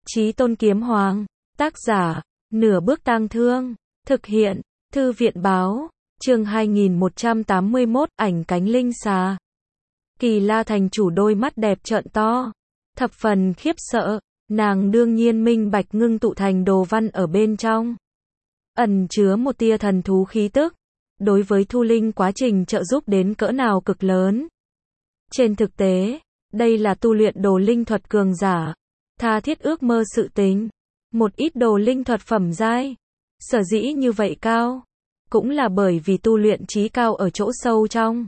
Chí Tôn Kiếm Hoàng, tác giả, Nửa Bước Tang Thương, thực hiện, Thư viện báo, chương 2181, ảnh cánh linh xà. Kỳ La thành chủ đôi mắt đẹp trợn to, thập phần khiếp sợ, nàng đương nhiên minh bạch ngưng tụ thành đồ văn ở bên trong. Ẩn chứa một tia thần thú khí tức, đối với thu linh quá trình trợ giúp đến cỡ nào cực lớn. Trên thực tế, đây là tu luyện đồ linh thuật cường giả, tha thiết ước mơ sự tình. Một ít đồ linh thuật phẩm giai, sở dĩ như vậy cao, cũng là bởi vì tu luyện trí cao ở chỗ sâu trong.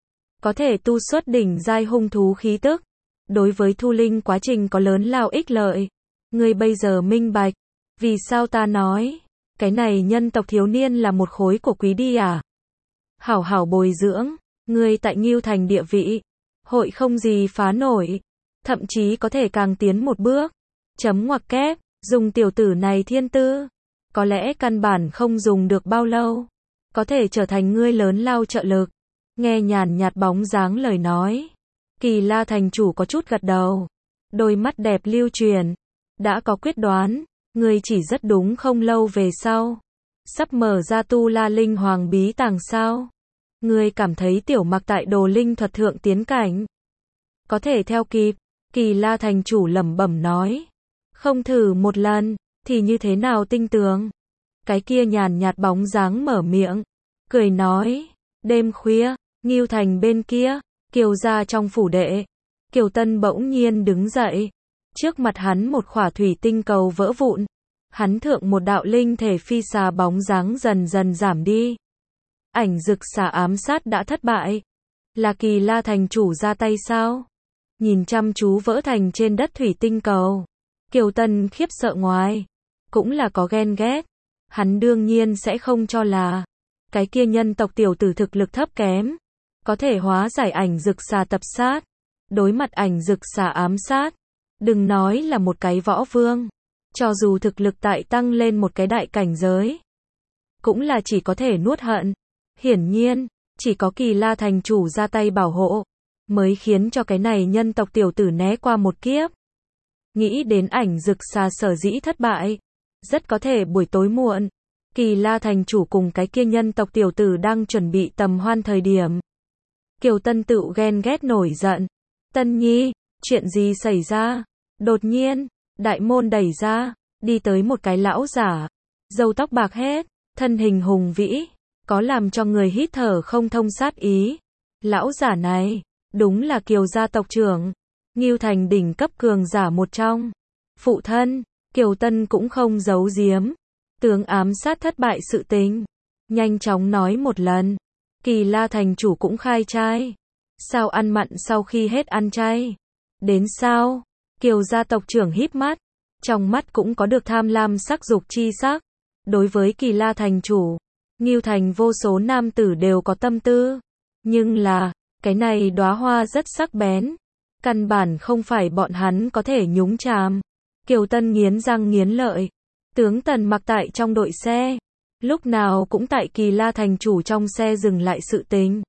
Có thể tu xuất đỉnh giai hung thú khí tức, đối với thu linh quá trình có lớn lao ích lợi. Ngươi bây giờ minh bạch, vì sao ta nói, cái này nhân tộc thiếu niên là một khối của quý đi à? Hảo hảo bồi dưỡng, ngươi tại Ngưu Thành địa vị, hội không gì phá nổi, thậm chí có thể càng tiến một bước. Chấm ngoặc kép, dùng tiểu tử này thiên tư, có lẽ căn bản không dùng được bao lâu, có thể trở thành ngươi lớn lao trợ lực. Nghe nhàn nhạt bóng dáng lời nói, Kỳ La thành chủ có chút gật đầu, đôi mắt đẹp lưu truyền, đã có quyết đoán, ngươi chỉ rất đúng không lâu về sau, sắp mở ra Tu La Linh Hoàng bí tàng sao? Ngươi cảm thấy tiểu mặc tại đồ linh thuật thượng tiến cảnh, có thể theo kịp? Kỳ La thành chủ lẩm bẩm nói, không thử một lần, thì như thế nào tinh tường? Cái kia nhàn nhạt bóng dáng mở miệng, cười nói, đêm khuya, Ngưu Thành bên kia, Kiều gia trong phủ đệ, Kiều Tân bỗng nhiên đứng dậy, trước mặt hắn một khỏa thủy tinh cầu vỡ vụn, hắn thượng một đạo linh thể phi xà bóng dáng dần dần giảm đi. Ảnh dực xà ám sát đã thất bại, là Kỳ La thành chủ ra tay sao? Nhìn chăm chú vỡ thành trên đất thủy tinh cầu, Kiều Tân khiếp sợ ngoài, cũng là có ghen ghét, hắn đương nhiên sẽ không cho là cái kia nhân tộc tiểu tử thực lực thấp kém, có thể hóa giải ảnh dực xà tập sát. Đối mặt ảnh dực xà ám sát, đừng nói là một cái võ vương, cho dù thực lực tại tăng lên một cái đại cảnh giới, cũng là chỉ có thể nuốt hận. Hiển nhiên, chỉ có Kỳ La thành chủ ra tay bảo hộ, mới khiến cho cái này nhân tộc tiểu tử né qua một kiếp. Nghĩ đến ảnh dực xà sở dĩ thất bại, rất có thể buổi tối muộn, Kỳ La thành chủ cùng cái kia nhân tộc tiểu tử đang chuẩn bị tầm hoan thời điểm. Kiều Tân tự ghen ghét nổi giận. Tân nhi, chuyện gì xảy ra? Đột nhiên, đại môn đẩy ra, đi tới một cái lão giả, râu tóc bạc hết, thân hình hùng vĩ, có làm cho người hít thở không thông sát ý. Lão giả này, đúng là Kiều gia tộc trưởng, Ngưu Thành đỉnh cấp cường giả một trong. Phụ thân, Kiều Tân cũng không giấu giếm, tướng ám sát thất bại sự tình, nhanh chóng nói một lần. Kỳ La thành chủ cũng khai trai, sao ăn mặn sau khi hết ăn chay? Đến sao? Kiều gia tộc trưởng híp mắt, trong mắt cũng có được tham lam sắc dục chi sắc. Đối với Kỳ La thành chủ, Ngưu Thành vô số nam tử đều có tâm tư, nhưng là, cái này đóa hoa rất sắc bén, căn bản không phải bọn hắn có thể nhúng chàm. Kiều Tân nghiến răng nghiến lợi, tướng Tần mặc tại trong đội xe, lúc nào cũng tại Kỳ La thành chủ trong xe dừng lại sự tình.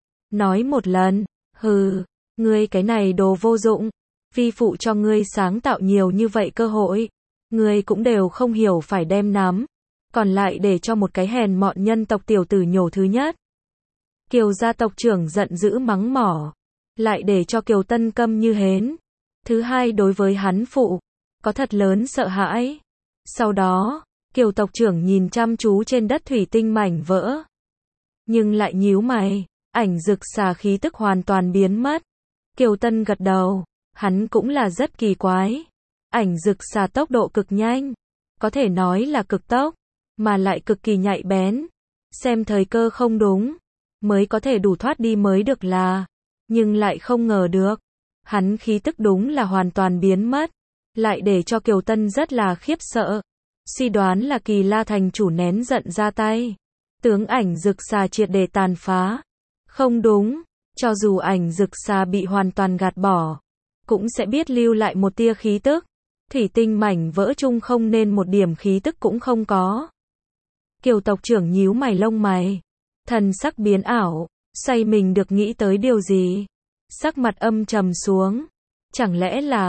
Nói một lần, hừ, ngươi cái này đồ vô dụng, vi phụ cho ngươi sáng tạo nhiều như vậy cơ hội, ngươi cũng đều không hiểu phải đem nắm, còn lại để cho một cái hèn mọn nhân tộc tiểu tử nhổ thứ nhất. Kiều gia tộc trưởng giận dữ mắng mỏ, lại để cho Kiều Tân câm như hến. Thứ hai, đối với hắn phụ, có thật lớn sợ hãi. Sau đó, Kiều tộc trưởng nhìn chăm chú trên đất thủy tinh mảnh vỡ, nhưng lại nhíu mày, ảnh dực xà khí tức hoàn toàn biến mất. Kiều Tân gật đầu, hắn cũng là rất kỳ quái. Ảnh dực xà tốc độ cực nhanh, có thể nói là cực tốc, mà lại cực kỳ nhạy bén. Xem thời cơ không đúng, mới có thể đủ thoát đi mới được là, nhưng lại không ngờ được, hắn khí tức đúng là hoàn toàn biến mất, lại để cho Kiều Tân rất là khiếp sợ. Suy đoán là Kỳ La thành chủ nén giận ra tay, tướng ảnh dực xà triệt để tàn phá. Không đúng, cho dù ảnh dực xà bị hoàn toàn gạt bỏ, cũng sẽ biết lưu lại một tia khí tức. Thủy tinh mảnh vỡ chung không nên một điểm khí tức cũng không có. Kiều tộc trưởng nhíu mày lông mày, thần sắc biến ảo, xoay mình được nghĩ tới điều gì, sắc mặt âm trầm xuống. Chẳng lẽ là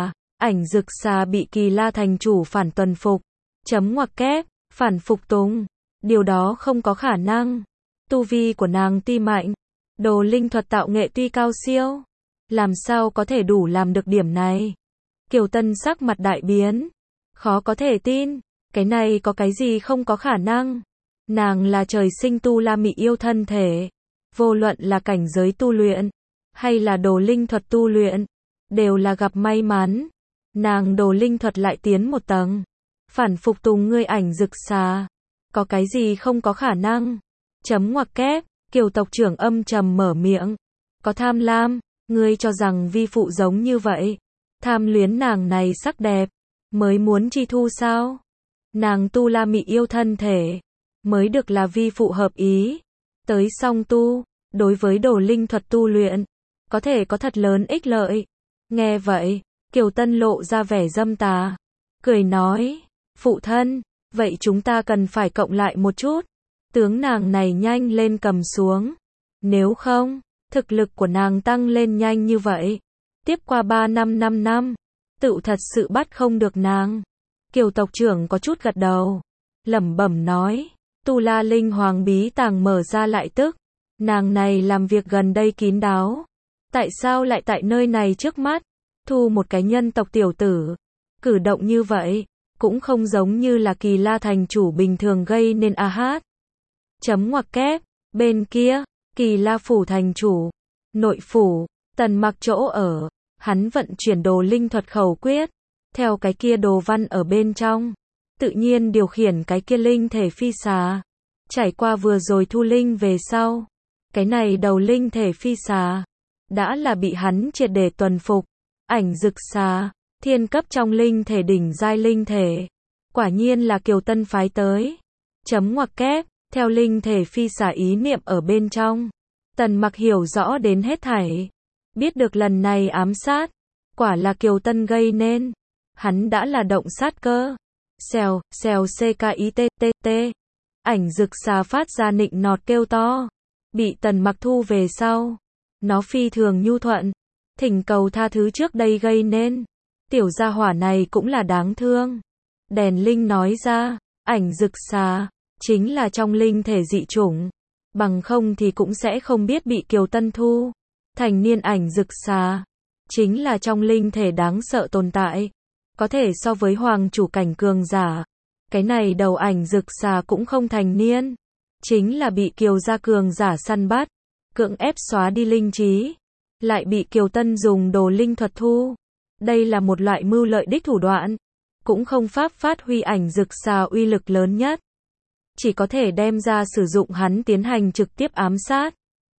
Ảnh Dực Xà bị Kỳ La thành chủ phản tuần phục. Chấm ngoặc kép, phản phục tùng. Điều đó không có khả năng. Tu vi của nàng tuy mạnh, đồ linh thuật tạo nghệ tuy cao siêu, làm sao có thể đủ làm được điểm này? Kiều Tân sắc mặt đại biến. Khó có thể tin, cái này có cái gì không có khả năng? Nàng là trời sinh tu la mị yêu thân thể. Vô luận là cảnh giới tu luyện, hay là đồ linh thuật tu luyện, đều là gặp may mắn. Nàng đồ linh thuật lại tiến một tầng. Phản phục tùng ngươi Ảnh Dực Xà. Có cái gì không có khả năng? Chấm ngoặc kép, Kiều tộc trưởng âm trầm mở miệng. Có tham lam, ngươi cho rằng vi phụ giống như vậy. Tham luyến nàng này sắc đẹp, mới muốn chi thu sao? Nàng tu la mị yêu thân thể, mới được là vi phụ hợp ý. Tới song tu, đối với đồ linh thuật tu luyện, có thể có thật lớn ích lợi. Nghe vậy, Kiều Tân lộ ra vẻ dâm tà, cười nói, phụ thân, vậy chúng ta cần phải cộng lại một chút. Tướng nàng này nhanh lên cầm xuống. Nếu không, thực lực của nàng tăng lên nhanh như vậy, tiếp qua 3 năm 5 năm, tự thật sự bắt không được nàng. Kiều tộc trưởng có chút gật đầu, lẩm bẩm nói, Tu La Linh Hoàng bí tàng mở ra lại tức. Nàng này làm việc gần đây kín đáo. Tại sao lại tại nơi này trước mắt, thu một cái nhân tộc tiểu tử? Cử động như vậy, cũng không giống như là Kỳ La thành chủ bình thường gây nên a hát. Chấm ngoặc kép, bên kia, Kỳ La phủ thành chủ, nội phủ, Tần Mặc chỗ ở, hắn vận chuyển đồ linh thuật khẩu quyết, theo cái kia đồ văn ở bên trong, tự nhiên điều khiển cái kia linh thể phi xà. Trải qua vừa rồi thu linh về sau, cái này đầu linh thể phi xà đã là bị hắn triệt để tuần phục. Ảnh Dực Xà, thiên cấp trong linh thể đỉnh giai linh thể, quả nhiên là Kiều Tân phái tới. Chấm ngoặc kép, theo linh thể phi xà ý niệm ở bên trong, Tần Mặc hiểu rõ đến hết thảy, biết được lần này ám sát, quả là Kiều Tân gây nên. Hắn đã là động sát cơ. Xèo, xèo CKITTT. Ảnh Dực Xà phát ra nịnh nọt kêu to, bị Tần Mặc thu về sau, nó phi thường nhu thuận, thỉnh cầu tha thứ trước đây gây nên. Tiểu gia hỏa này cũng là đáng thương. Đèn Linh nói ra, Ảnh Dực Xà chính là trong linh thể dị chủng, bằng không thì cũng sẽ không biết bị Kiều Tân thu. Thành niên Ảnh Dực Xà chính là trong linh thể đáng sợ tồn tại, có thể so với hoàng chủ cảnh cường giả. Cái này đầu Ảnh Dực Xà cũng không thành niên, chính là bị Kiều gia cường giả săn bắt, cưỡng ép xóa đi linh trí, lại bị Kiều Tân dùng đồ linh thuật thu. Đây là một loại mưu lợi đích thủ đoạn, cũng không pháp phát huy Ảnh Dực Xà uy lực lớn nhất, chỉ có thể đem ra sử dụng hắn tiến hành trực tiếp ám sát.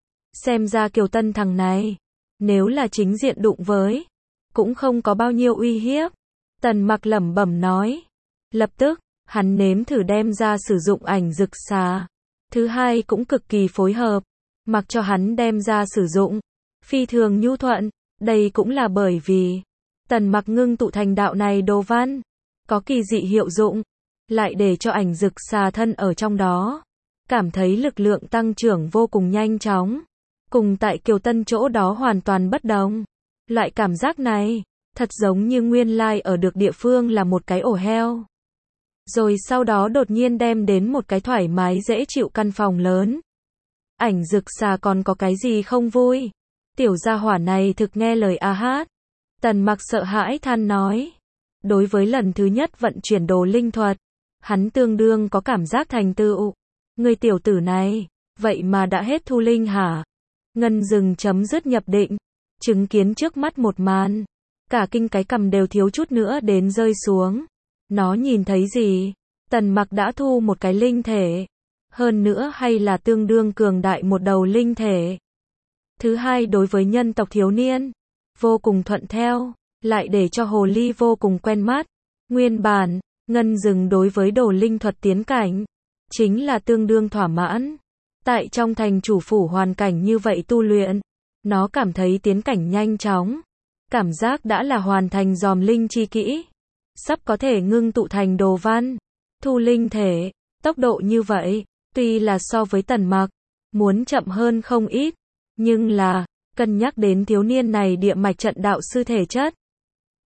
Xem ra Kiều Tân thằng này, nếu là chính diện đụng với, cũng không có bao nhiêu uy hiếp. Tần Mặc lẩm bẩm nói. Lập tức, hắn nếm thử đem ra sử dụng Ảnh Dực Xà. Thứ hai cũng cực kỳ phối hợp, mặc cho hắn đem ra sử dụng, phi thường nhu thuận. Đây cũng là bởi vì Tần Mặc ngưng tụ thành đạo này đồ văn, có kỳ dị hiệu dụng, lại để cho Ảnh Dực Xà thân ở trong đó, cảm thấy lực lượng tăng trưởng vô cùng nhanh chóng, cùng tại Kiều Tân chỗ đó hoàn toàn bất đồng. Loại cảm giác này, thật giống như nguyên lai ở được địa phương là một cái ổ heo, rồi sau đó đột nhiên đem đến một cái thoải mái dễ chịu căn phòng lớn. Ảnh Dực Xà còn có cái gì không vui? Tiểu gia hỏa này thực nghe lời a hát. Tần Mặc sợ hãi than nói. Đối với lần thứ nhất vận chuyển đồ linh thuật, hắn tương đương có cảm giác thành tựu. Người tiểu tử này, vậy mà đã hết thu linh hả? Ngân Dừng chấm dứt nhập định, chứng kiến trước mắt một màn, cả kinh cái cằm đều thiếu chút nữa đến rơi xuống. Nó nhìn thấy gì? Tần Mặc đã thu một cái linh thể, hơn nữa hay là tương đương cường đại một đầu linh thể. Thứ hai, đối với nhân tộc thiếu niên, vô cùng thuận theo, lại để cho hồ ly vô cùng quen mắt. Nguyên bản, Ngân Dừng đối với đồ linh thuật tiến cảnh, chính là tương đương thỏa mãn. Tại trong thành chủ phủ hoàn cảnh như vậy tu luyện, nó cảm thấy tiến cảnh nhanh chóng, cảm giác đã là hoàn thành dòm linh chi kỹ, sắp có thể ngưng tụ thành đồ văn, thu linh thể. Tốc độ như vậy, tuy là so với Tần Mặc, muốn chậm hơn không ít, nhưng là, cân nhắc đến thiếu niên này địa mạch trận đạo sư thể chất,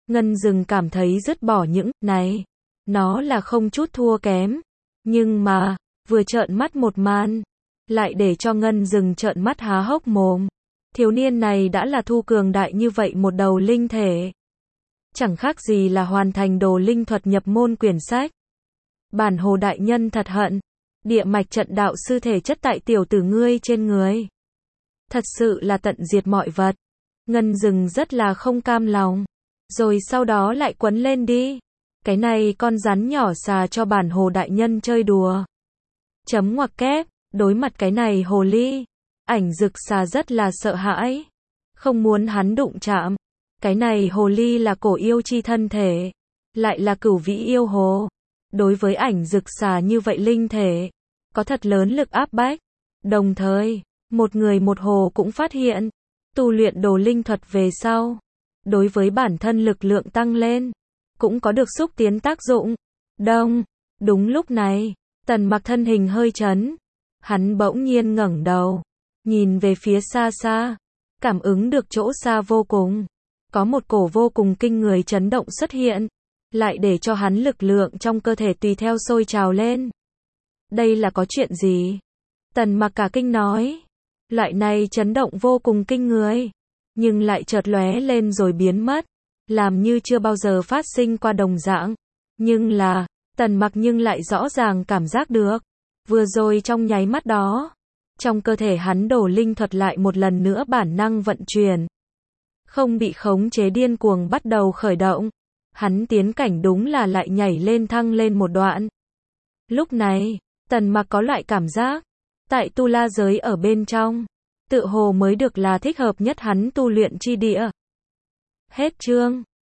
Ngân Dừng cảm thấy dứt bỏ những này, nó là không chút thua kém. Nhưng mà, vừa trợn mắt một màn, lại để cho Ngân Dừng trợn mắt há hốc mồm. Thiếu niên này đã là thu cường đại như vậy một đầu linh thể. Chẳng khác gì là hoàn thành đồ linh thuật nhập môn quyển sách. Bản Hồ đại nhân thật hận. Địa mạch trận đạo sư thể chất tại tiểu tử ngươi trên người. Thật sự là tận diệt mọi vật. Ngân Dừng rất là không cam lòng. Rồi sau đó lại quấn lên đi. Cái này con rắn nhỏ xà cho bản Hồ đại nhân chơi đùa. Chấm ngoặc kép, đối mặt cái này hồ ly. Ảnh Dực xà rất là sợ hãi. Không muốn hắn đụng chạm. Cái này hồ ly là cổ yêu chi thân thể. Lại là cửu vĩ yêu hồ. Đối với Ảnh Dực xà như vậy linh thể. Có thật lớn lực áp bách. Đồng thời, một người một hồ cũng phát hiện. Tu luyện đồ linh thuật về sau. Đối với bản thân lực lượng tăng lên. Cũng có được xúc tiến tác dụng. Đúng lúc này, Tần Mặc thân hình hơi chấn. Hắn bỗng nhiên ngẩng đầu. Nhìn về phía xa xa. Cảm ứng được chỗ xa vô cùng. Có một cổ vô cùng kinh người chấn động xuất hiện. Lại để cho hắn lực lượng trong cơ thể tùy theo sôi trào lên. Đây là có chuyện gì? Tần Mặc cả kinh nói. Loại này chấn động vô cùng kinh người. Nhưng lại chợt lóe lên rồi biến mất. Làm như chưa bao giờ phát sinh qua đồng dạng. Nhưng là, Tần Mặc nhưng lại rõ ràng cảm giác được. Vừa rồi trong nháy mắt đó. Trong cơ thể hắn đồ linh thuật lại một lần nữa bản năng vận chuyển. Không bị khống chế điên cuồng bắt đầu khởi động. Hắn tiến cảnh đúng là lại nhảy lên thăng lên một đoạn. Lúc này, Tần Mặc có loại cảm giác. Tại tu la giới ở bên trong. Tự hồ mới được là thích hợp nhất hắn tu luyện chi địa. Hết chương.